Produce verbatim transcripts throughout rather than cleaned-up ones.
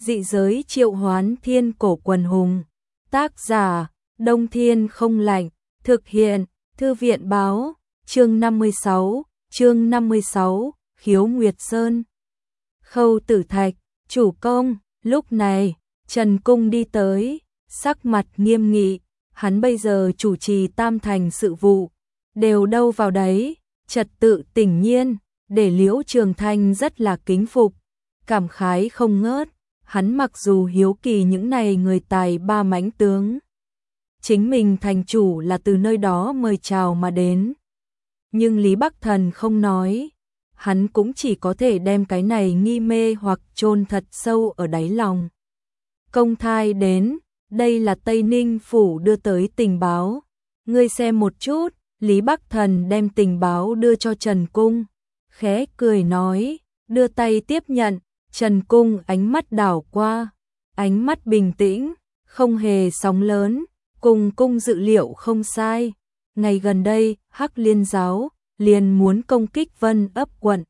Dị giới triệu hoán thiên cổ quần hùng. Tác giả, Đông Thiên không lạnh. Thực hiện, Thư viện báo. Chương năm mươi sáu, chương năm mươi sáu, Khiếu Nguyệt Sơn. Khâu Tử Thạch, chủ công. Lúc này, Trần Cung đi tới, sắc mặt nghiêm nghị. Hắn bây giờ chủ trì tam thành sự vụ, đều đâu vào đấy, trật tự tỉnh nhiên, để Liễu Trường Thanh rất là kính phục, cảm khái không ngớt. Hắn mặc dù hiếu kỳ những này người tài ba mãnh tướng, chính mình thành chủ là từ nơi đó mời chào mà đến, nhưng Lý Bắc Thần không nói, hắn cũng chỉ có thể đem cái này nghi mê hoặc chôn thật sâu ở đáy lòng. Công thai đến, đây là Tây Ninh phủ đưa tới tình báo, ngươi xem một chút. Lý Bắc Thần đem tình báo đưa cho Trần Cung, khẽ cười nói, đưa tay tiếp nhận. Trần Cung ánh mắt đảo qua, ánh mắt bình tĩnh, không hề sóng lớn, cùng cung dự liệu không sai. Ngày gần đây, Hắc Liên giáo liền muốn công kích Vân Ấp quận.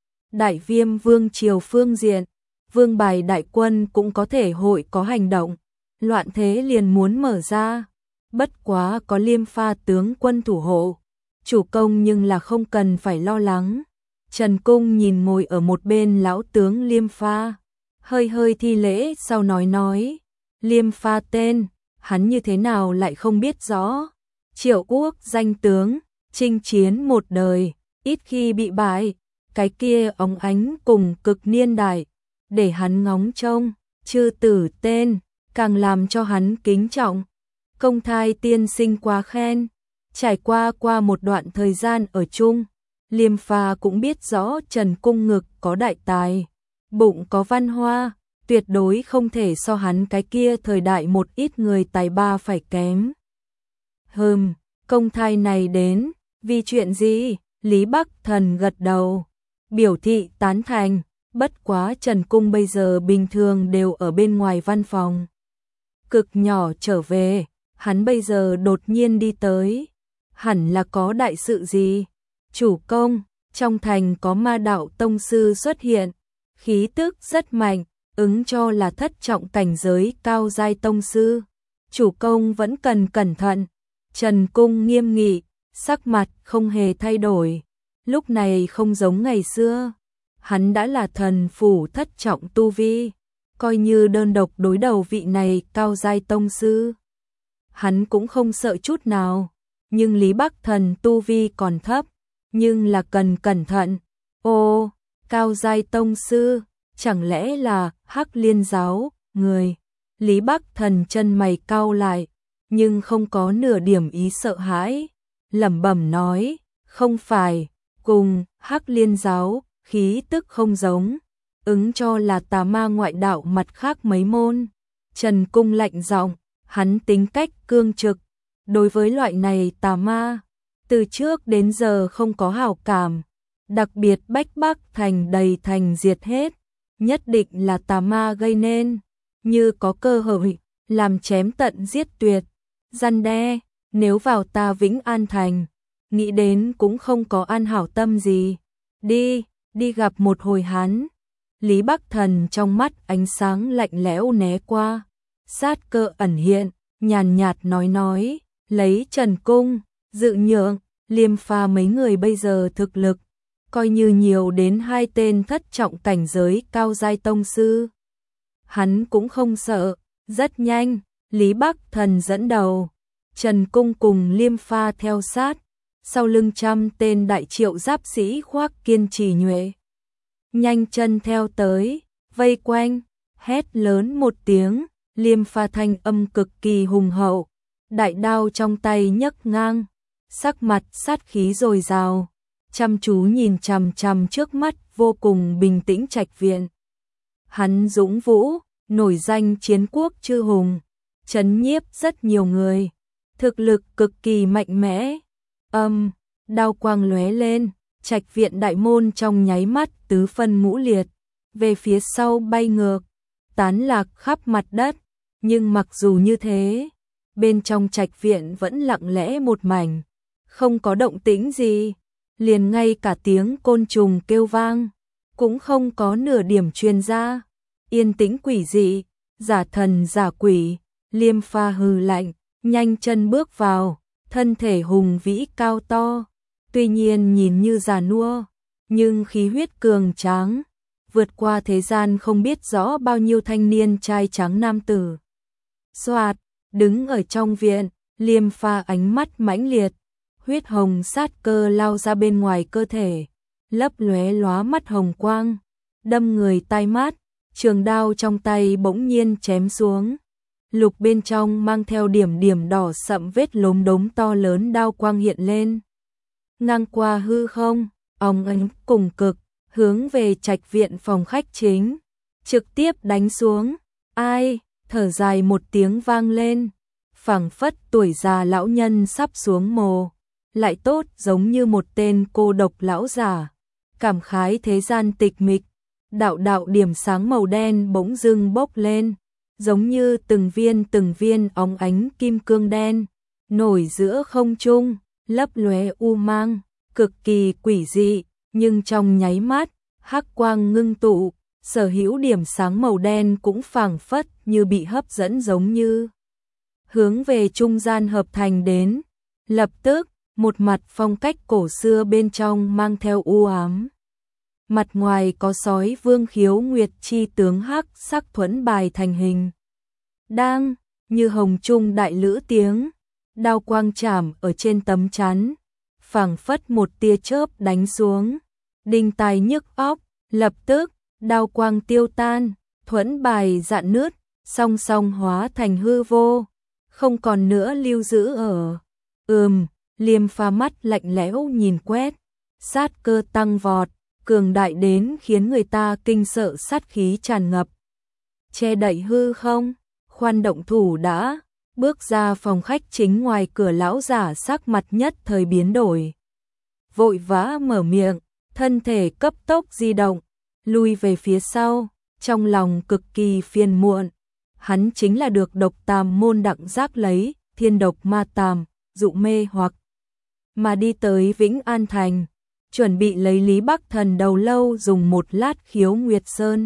Đại Viêm vương triều phương diện, Vương Bài đại quân cũng có thể hội có hành động, loạn thế liền muốn mở ra. Bất quá có Liêm Pha tướng quân thủ hộ, chủ công nhưng là không cần phải lo lắng. Trần Cung nhìn ngồi ở một bên lão tướng Liêm Pha, hơi hơi thi lễ sau nói nói, Liêm Pha tên, hắn như thế nào lại không biết rõ. Triệu Quốc danh tướng, chinh chiến một đời, ít khi bị bại, cái kia óng ánh cùng cực niên đại, để hắn ngóng trông, chư tử tên, càng làm cho hắn kính trọng. Công thai tiên sinh quá khen, trải qua qua một đoạn thời gian ở chung, Liêm Pha cũng biết rõ Trần Cung ngực có đại tài, bụng có văn hoa, tuyệt đối không thể so hắn cái kia thời đại một ít người tài ba phải kém. Hừm, công thai này đến, vì chuyện gì? Lý Bắc Thần gật đầu, biểu thị tán thành, bất quá Trần Cung bây giờ bình thường đều ở bên ngoài văn phòng. Cực nhỏ trở về, hắn bây giờ đột nhiên đi tới, hẳn là có đại sự gì. Chủ công, trong thành có ma đạo tông sư xuất hiện, khí tức rất mạnh, ứng cho là thất trọng cảnh giới cao giai tông sư. Chủ công vẫn cần cẩn thận. Trần Cung nghiêm nghị, sắc mặt không hề thay đổi. Lúc này không giống ngày xưa, hắn đã là thần phủ thất trọng tu vi, coi như đơn độc đối đầu vị này cao giai tông sư, hắn cũng không sợ chút nào. Nhưng Lý Bắc Thần tu vi còn thấp, nhưng là cần cẩn thận. Ô, cao giai tông sư, chẳng lẽ là Hắc Liên giáo người? Lý Bắc Thần chân mày cau lại, nhưng không có nửa điểm ý sợ hãi, lẩm bẩm nói, không phải, cùng Hắc Liên giáo khí tức không giống, ứng cho là tà ma ngoại đạo mặt khác mấy môn. Trần Cung lạnh giọng, hắn tính cách cương trực, đối với loại này tà ma, từ trước đến giờ không có hảo cảm, đặc biệt Bách Bắc thành đầy thành diệt hết, nhất định là tà ma gây nên, như có cơ hội, làm chém tận giết tuyệt, răn đe, nếu vào ta Vĩnh An thành, nghĩ đến cũng không có an hảo tâm gì, đi, đi gặp một hồi hắn. Lý Bắc Thần trong mắt ánh sáng lạnh lẽo né qua, sát cơ ẩn hiện, nhàn nhạt nói nói, lấy Trần Cung, dự nhượng, Liêm Pha mấy người bây giờ thực lực, coi như nhiều đến hai tên thất trọng cảnh giới cao giai tông sư. Hắn cũng không sợ, rất nhanh, Lý Bắc Thần dẫn đầu, Trần Cung cùng Liêm Pha theo sát, sau lưng trăm tên đại triệu giáp sĩ khoác kiên trì nhuệ. Nhanh chân theo tới, vây quanh, hét lớn một tiếng, Liêm Pha thanh âm cực kỳ hùng hậu, đại đao trong tay nhấc ngang, sắc mặt sát khí dồi dào, chăm chú nhìn chằm chằm trước mắt vô cùng bình tĩnh trạch viện. Hắn dũng vũ, nổi danh chiến quốc chư hùng, trấn nhiếp rất nhiều người, thực lực cực kỳ mạnh mẽ. Âm, đao quang lóe lên, trạch viện đại môn trong nháy mắt tứ phân ngũ liệt, về phía sau bay ngược, tán lạc khắp mặt đất. Nhưng mặc dù như thế, bên trong trạch viện vẫn lặng lẽ một mảnh, không có động tĩnh gì, liền ngay cả tiếng côn trùng kêu vang cũng không có nửa điểm truyền ra. yên tĩnh quỷ dị, giả thần giả quỷ. Liêm Pha hừ lạnh, nhanh chân bước vào, thân thể hùng vĩ cao to, tuy nhiên nhìn như già nua, nhưng khí huyết cường tráng, vượt qua thế gian không biết rõ bao nhiêu thanh niên trai trắng nam tử. Soạt, đứng ở trong viện, Liêm Pha ánh mắt mãnh liệt, huyết hồng sát cơ lao ra bên ngoài cơ thể, lấp lóe lóa mắt hồng quang, đâm người tai mát, trường đao trong tay bỗng nhiên chém xuống. Lục bên trong mang theo điểm điểm đỏ sậm vết lốm đốm to lớn, đao quang hiện lên. Ngang qua hư không, ong ánh cùng cực, hướng về trạch viện phòng khách chính, trực tiếp đánh xuống. Ai, thở dài một tiếng vang lên, phảng phất tuổi già lão nhân sắp xuống mồ, lại tốt giống như một tên cô độc lão già, cảm khái thế gian tịch mịch. Đạo đạo điểm sáng màu đen bỗng dưng bốc lên, giống như từng viên từng viên óng ánh kim cương đen, nổi giữa không trung, lấp lóe u mang, cực kỳ quỷ dị, nhưng trong nháy mắt, hắc quang ngưng tụ, sở hữu điểm sáng màu đen cũng phảng phất như bị hấp dẫn giống như hướng về trung gian hợp thành đến, lập tức, một mặt phong cách cổ xưa bên trong mang theo u ám. Mặt ngoài có sói vương khiếu nguyệt chi tướng hắc sắc thuẫn bài thành hình. Đang, như hồng trung đại lữ tiếng, đao quang chạm ở trên tấm chắn, phảng phất một tia chớp đánh xuống, đinh tai nhức óc, lập tức, đao quang tiêu tan, thuẫn bài rạn nứt, song song hóa thành hư vô, không còn nữa lưu giữ ở. Ừm, Liêm Pha mắt lạnh lẽo nhìn quét, sát cơ tăng vọt, cường đại đến khiến người ta kinh sợ, sát khí tràn ngập. Che đậy hư không, khoan động thủ đã, bước ra phòng khách chính, ngoài cửa lão giả sắc mặt nhất thời biến đổi. Vội vã mở miệng, thân thể cấp tốc di động, lui về phía sau, trong lòng cực kỳ phiền muộn. Hắn chính là được độc tàm môn đặng giác lấy, thiên độc ma tàm, dụ mê hoặc, mà đi tới Vĩnh An Thành, chuẩn bị lấy Lý Bắc Thần đầu lâu dùng một lát khiếu Nguyệt Sơn.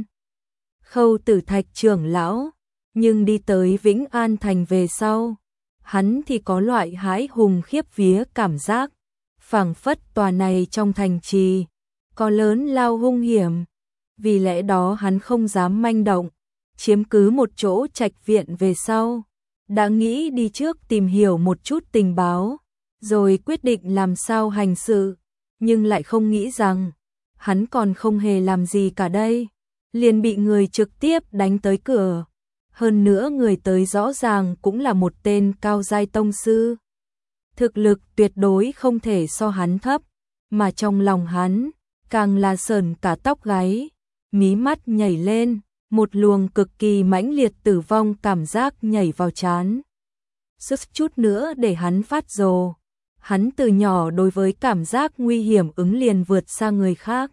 Khâu Tử Thạch trưởng lão, nhưng đi tới Vĩnh An Thành về sau, hắn thì có loại hãi hùng khiếp vía cảm giác, phảng phất tòa này trong thành trì, có lớn lao hung hiểm, vì lẽ đó hắn không dám manh động, chiếm cứ một chỗ trạch viện về sau, đã nghĩ đi trước tìm hiểu một chút tình báo, rồi quyết định làm sao hành sự, nhưng lại không nghĩ rằng, hắn còn không hề làm gì cả đây, liền bị người trực tiếp đánh tới cửa. Hơn nữa người tới rõ ràng cũng là một tên cao giai tông sư. Thực lực tuyệt đối không thể so hắn thấp, mà trong lòng hắn, càng là sởn cả tóc gáy, mí mắt nhảy lên, một luồng cực kỳ mãnh liệt tử vong cảm giác nhảy vào trán. Sức chút nữa để hắn phát rồ. Hắn từ nhỏ đối với cảm giác nguy hiểm ứng liền vượt xa người khác.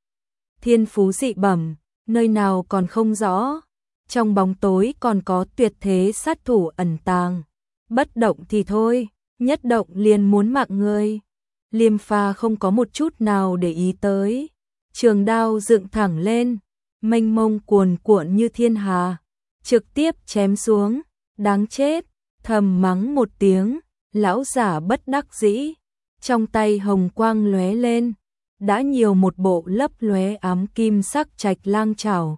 Thiên phú dị bẩm, nơi nào còn không rõ. Trong bóng tối còn có tuyệt thế sát thủ ẩn tàng. Bất động thì thôi, nhất động liền muốn mạng người. Liêm Pha không có một chút nào để ý tới. Trường đao dựng thẳng lên, mênh mông cuồn cuộn như thiên hà, trực tiếp chém xuống, đáng chết, thầm mắng một tiếng, lão giả bất đắc dĩ, trong tay hồng quang lóe lên, đã nhiều một bộ lấp lóe ám kim sắc trạch lang chảo.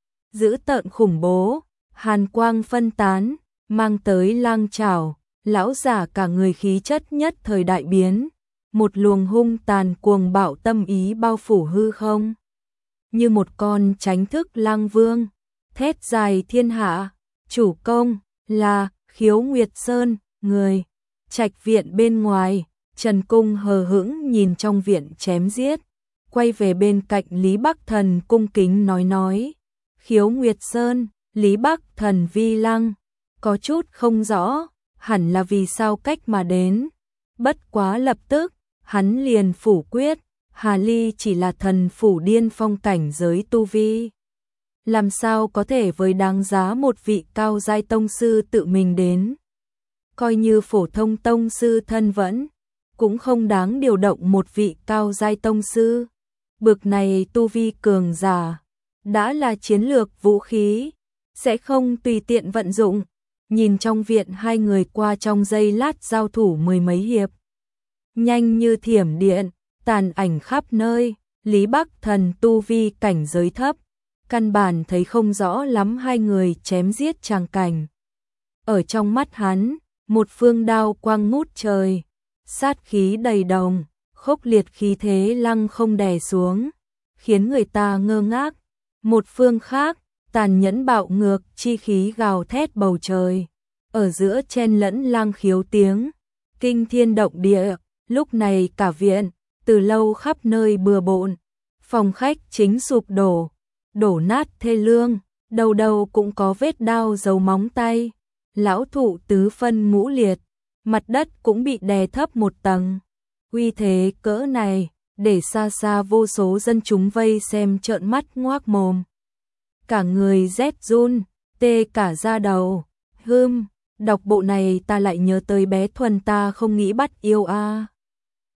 Dữ tợn khủng bố, hàn quang phân tán, mang tới lang chảo, lão giả cả người khí chất nhất thời đại biến, một luồng hung tàn cuồng bạo tâm ý bao phủ hư không. Như một con tránh thức lang vương, thét dài thiên hạ, chủ công, là, khiếu Nguyệt Sơn, người. Trạch viện bên ngoài, Trần Cung hờ hững nhìn trong viện chém giết, quay về bên cạnh Lý Bắc Thần cung kính nói nói. Khiếu Nguyệt Sơn, Lý Bắc Thần vi lăng, có chút không rõ, hẳn là vì sao cách mà đến. Bất quá lập tức, hắn liền phủ quyết, Hà Ly chỉ là thần phủ điên phong cảnh giới tu vi. Làm sao có thể với đáng giá một vị cao giai tông sư tự mình đến. Coi như phổ thông tông sư thân vẫn, cũng không đáng điều động một vị cao giai tông sư. Bực này tu vi cường giả, đã là chiến lược vũ khí, sẽ không tùy tiện vận dụng. Nhìn trong viện hai người qua trong giây lát giao thủ mười mấy hiệp. Nhanh như thiểm điện, tàn ảnh khắp nơi, Lý Bắc Thần tu vi cảnh giới thấp, căn bản thấy không rõ lắm hai người chém giết tràng cảnh. Ở trong mắt hắn, một phương đao quang ngút trời, sát khí đầy đồng, khốc liệt khí thế lăng không đè xuống, khiến người ta ngơ ngác. Một phương khác, tàn nhẫn bạo ngược chi khí gào thét bầu trời, ở giữa chen lẫn lang khiếu tiếng, kinh thiên động địa. Lúc này cả viện, từ lâu khắp nơi bừa bộn, phòng khách chính sụp đổ, đổ nát thê lương, đầu đầu cũng có vết đao dấu móng tay, lão thụ tứ phân ngũ liệt, mặt đất cũng bị đè thấp một tầng. Uy thế cỡ này, để xa xa vô số dân chúng vây xem trợn mắt ngoác mồm. Cả người rét run, tê cả da đầu, hưm, đọc bộ này ta lại nhớ tới bé Thuần ta không nghĩ bắt yêu a. À.